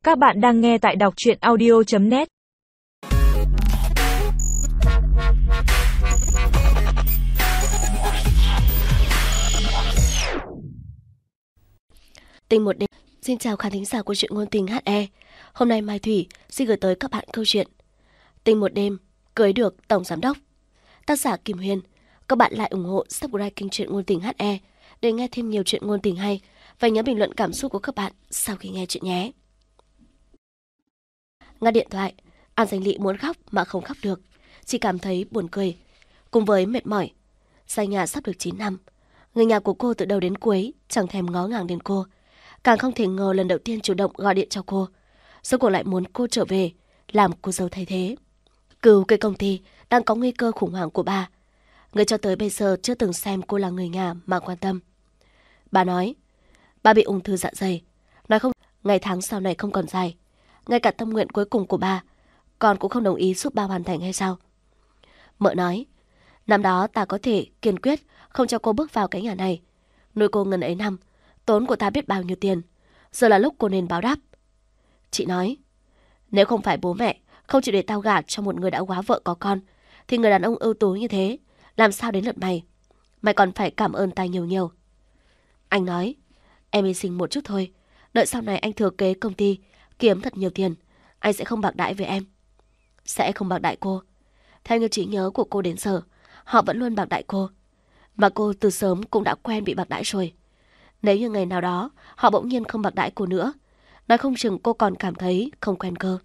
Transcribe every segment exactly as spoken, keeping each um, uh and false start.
Các bạn đang nghe tại đọc truyện audio chấm net. Tình một đêm. Xin chào khán thính giả của truyện ngôn tình hát e. Hôm nay Mai Thủy xin gửi tới các bạn câu chuyện Tình một đêm, cưới được tổng giám đốc. Tác giả Kim Huyền. Các bạn lại ủng hộ subscribe kênh truyện ngôn tình hát e để nghe thêm nhiều chuyện ngôn tình hay, và nhớ bình luận cảm xúc của các bạn sau khi nghe chuyện nhé. Ngắt điện thoại, An Danh Lị muốn khóc mà không khóc được, chỉ cảm thấy buồn cười cùng với mệt mỏi. Xa nhà sắp được chín năm, người nhà của cô từ đầu đến cuối chẳng thèm ngó ngàng đến cô, càng không thể ngờ lần đầu tiên chủ động gọi điện cho cô, rốt cuộc lại muốn cô trở về làm cô dâu thay thế, cứu cái công ty đang có nguy cơ khủng hoảng của bà. Người cho tới bây giờ chưa từng xem cô là người nhà mà quan tâm. Bà nói, bà bị ung thư dạ dày, nói không ngày tháng sau này không còn dài, ngay cả tâm nguyện cuối cùng của bà con cũng không đồng ý giúp bà hoàn thành hay sao? Mợ nói, năm đó ta có thể kiên quyết không cho cô bước vào cái nhà này, nuôi cô ngần ấy năm, tốn của ta biết bao nhiêu tiền, giờ là lúc cô nên báo đáp. Chị nói, nếu không phải bố mẹ không chịu để tao gả cho một người đã quá vợ có con, thì người đàn ông ưu tú như thế làm sao đến lượt mày? Mày còn phải cảm ơn ta nhiều nhiều. Anh nói, em hy sinh một chút thôi, đợi sau này anh thừa kế công ty, kiếm thật nhiều tiền, anh sẽ không bạc đãi với em. Sẽ không bạc đãi cô. Theo như trí nhớ của cô đến giờ, họ vẫn luôn bạc đãi cô, mà cô từ sớm cũng đã quen bị bạc đãi rồi. Nếu như ngày nào đó họ bỗng nhiên không bạc đãi cô nữa, nói không chừng cô còn cảm thấy không quen cơ.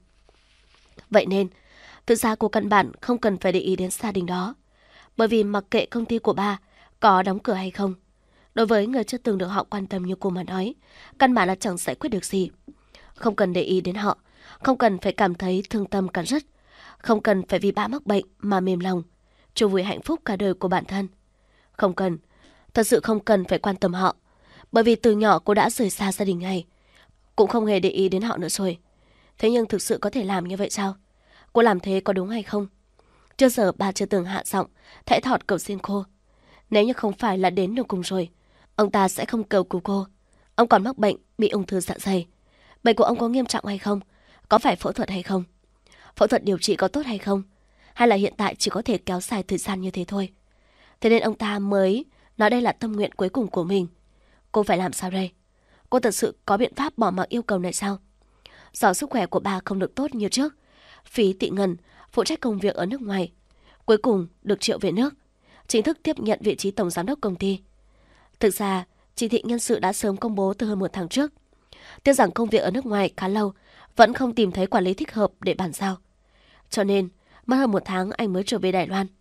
Vậy nên, thực ra cô căn bản không cần phải để ý đến gia đình đó, bởi vì mặc kệ công ty của bà có đóng cửa hay không, đối với người chưa từng được họ quan tâm như cô mà nói, căn bản là chẳng giải quyết được gì. Không cần để ý đến họ, không cần phải cảm thấy thương tâm cắn rứt, không cần phải vì bà mắc bệnh mà mềm lòng, trù vùi hạnh phúc cả đời của bản thân. Không cần, thật sự không cần phải quan tâm họ, bởi vì từ nhỏ cô đã rời xa gia đình này, cũng không hề để ý đến họ nữa rồi. Thế nhưng thực sự có thể làm như vậy sao? Cô làm thế có đúng hay không? Trước giờ bà chưa từng hạ giọng thẽ thọt cầu xin cô. Nếu như không phải là đến đường cùng rồi, ông ta sẽ không cầu cứu cô. Ông còn mắc bệnh, bị ung thư dạ dày. Bệnh của ông có nghiêm trọng hay không? Có phải phẫu thuật hay không? Phẫu thuật điều trị có tốt hay không? Hay là hiện tại chỉ có thể kéo dài thời gian như thế thôi? Thế nên ông ta mới nói đây là tâm nguyện cuối cùng của mình. Cô phải làm sao đây? Cô thật sự có biện pháp bỏ mặc yêu cầu này sao? Do sức khỏe của bà không được tốt như trước, Phí Tị Ngân phụ trách công việc ở nước ngoài, cuối cùng được triệu về nước, chính thức tiếp nhận vị trí tổng giám đốc công ty. Thực ra, chỉ thị nhân sự đã sớm công bố từ hơn một tháng trước. Tiếc rằng công việc ở nước ngoài khá lâu, vẫn không tìm thấy quản lý thích hợp để bàn giao. Cho nên, mất hơn một tháng anh mới trở về Đài Loan.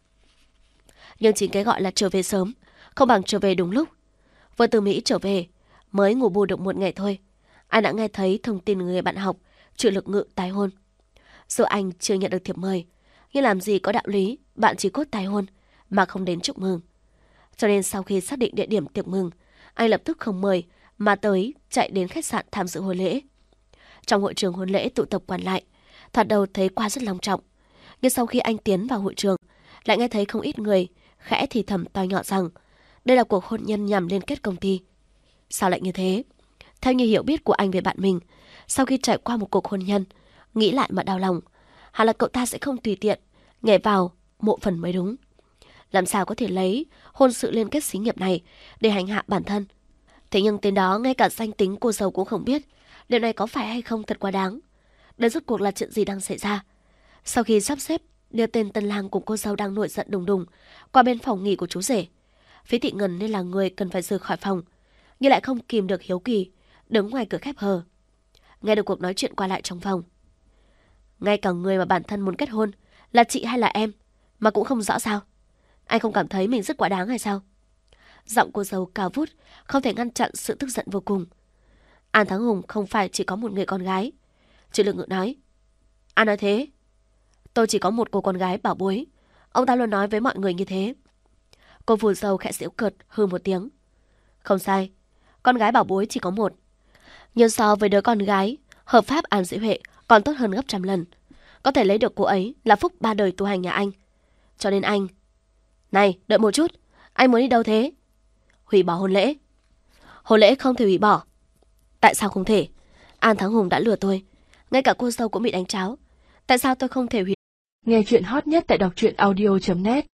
Nhưng chính cái gọi là trở về sớm, không bằng trở về đúng lúc. Vừa từ Mỹ trở về, mới ngủ bù được một ngày thôi, anh đã nghe thấy thông tin người bạn học Triệu Lực Ngự tái hôn. Dù anh chưa nhận được thiệp mời, nhưng làm gì có đạo lý bạn chỉ cốt tái hôn mà không đến chúc mừng. Cho nên sau khi xác định địa điểm tiệc mừng, anh lập tức không mời mà tới chạy đến khách sạn tham dự hôn lễ. Trong hội trường hôn lễ tụ tập quan lại, thoạt đầu thấy qua rất long trọng, nhưng sau khi anh tiến vào hội trường, lại nghe thấy không ít người khẽ thì thầm to nhỏ rằng đây là cuộc hôn nhân nhằm liên kết công ty. Sao lại như thế? Theo như hiểu biết của anh về bạn mình, sau khi trải qua một cuộc hôn nhân, nghĩ lại mà đau lòng, hẳn là cậu ta sẽ không tùy tiện nhảy vào mộ phần mới đúng. Làm sao có thể lấy hôn sự liên kết xí nghiệp này để hành hạ bản thân? Thế nhưng tên đó ngay cả danh tính cô dâu cũng không biết, điều này có phải hay không thật quá đáng. Đây rốt cuộc là chuyện gì đang xảy ra? Sau khi sắp xếp đưa tên tân lang cùng cô dâu đang nổi giận đùng đùng qua bên phòng nghỉ của chú rể, Phí Tị Ngân nên là người cần phải rời khỏi phòng, nhưng lại không kìm được hiếu kỳ, đứng ngoài cửa khép hờ, nghe được cuộc nói chuyện qua lại trong phòng. Ngay cả người mà bản thân muốn kết hôn là chị hay là em mà cũng không rõ sao? Anh không cảm thấy mình rất quá đáng hay sao? Giọng cô dâu cao vút, không thể ngăn chặn sự tức giận vô cùng. An Thắng Hùng không phải chỉ có một người con gái. Triệu Lực Ngự nói, An nói thế? Tôi chỉ có một cô con gái bảo bối. Ông ta luôn nói với mọi người như thế. Cô vù dâu khẽ giễu cợt hừ một tiếng. Không sai, con gái bảo bối chỉ có một. Nhưng so với đứa con gái hợp pháp An Dĩ Huệ còn tốt hơn gấp trăm lần. Có thể lấy được cô ấy là phúc ba đời tu hành nhà anh. Cho nên anh... Này, đợi một chút, anh muốn đi đâu thế? Hủy bỏ hôn lễ. Hôn lễ không thể hủy bỏ. Tại sao không thể? An Thắng Hùng đã lừa tôi. Ngay cả cô dâu cũng bị đánh tráo. Tại sao tôi không thể hủy... Nghe chuyện hot nhất tại đọc truyện audio chấm net.